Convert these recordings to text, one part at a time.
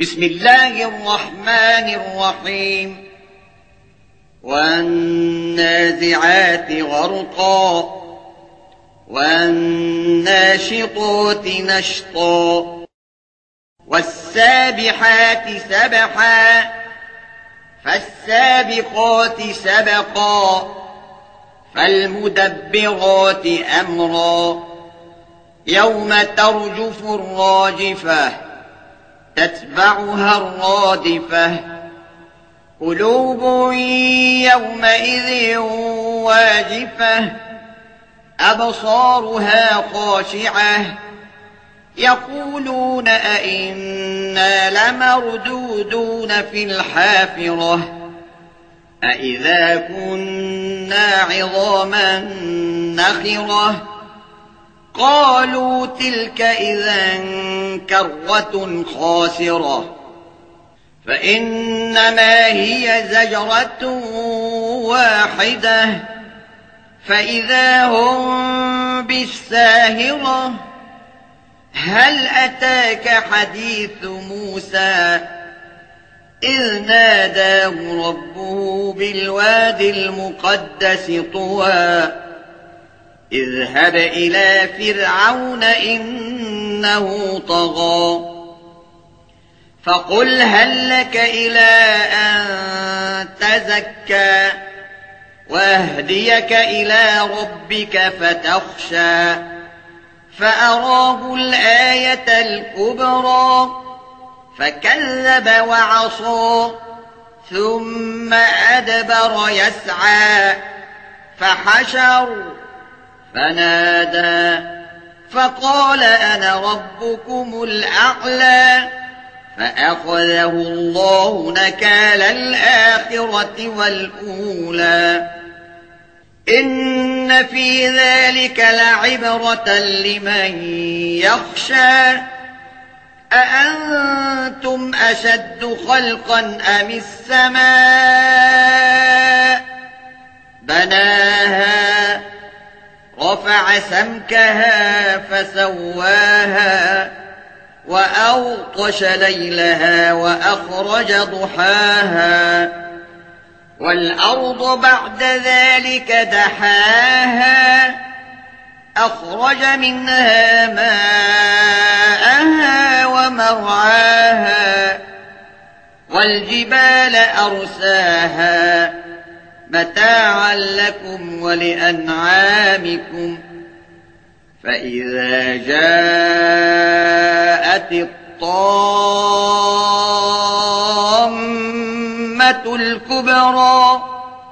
بسم الله الرحمن الرحيم. والنازعات غرقا والناشطات نشطا والسابحات سبحا فالسابقات سبقا فالمدبرات أمرا يوم ترجف الراجفة تتبعها الرادفة قلوب يومئذ واجفة أبصارها خاشعة يقولون أئنا لمردودون في الحافرة أئذا كنا عظاما نخرة قالوا تلك إذا كرة خاسرة فإنما هي زجرة واحدة فإذا هم بالساهرة هل أتاك حديث موسى إذ ناداه ربه بالوادي المقدس طوى اذهب إلى فرعون إنه طغى فقل هل لك إلى أن تزكى واهديك إلى ربك فتخشى فأراه الآية الكبرى فكذب وعصى ثم أدبر يسعى فحشر فنادى فقال أنا ربكم الأعلى فأخذه الله نكال الآخرة والأولى إن في ذلك لعبرة لمن يخشى أأنتم أشد خلقا أم السماء بناها رفع سمكها فسواها وأغطش ليلها وأخرج ضحاها والأرض بعد ذلك دحاها أخرج منها ماءها ومرعاها والجبال أرساها متاعا لكم ولأنعامكم فإذا جاءت الطامة الكبرى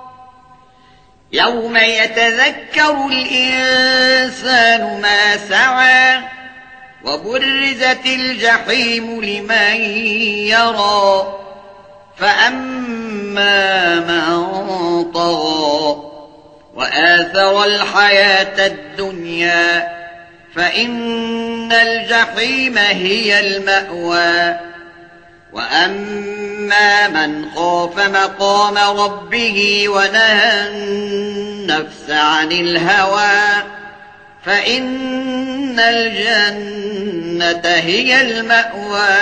يوم يتذكر الإنسان ما سعى وبرزت الجحيم لمن يرى فأما من طغى وآثر الحياة الدنيا فإن الجحيم هي المأوى وأما من خاف مقام ربه ونهى النفس عن الهوى فإن الجنة هي المأوى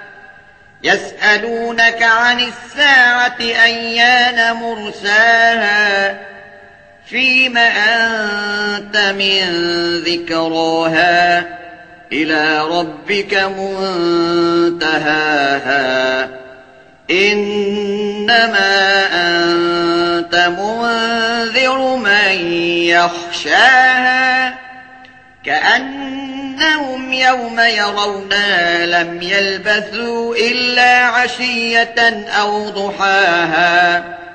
يسألونك عن الساعة أيان مرساها فيم أنت من ذكراها إلى ربك منتهاها إنما أنت منذر من يخشاها كأنهم يوم يرونها لم يلبثوا إلا عشية أو ضحاها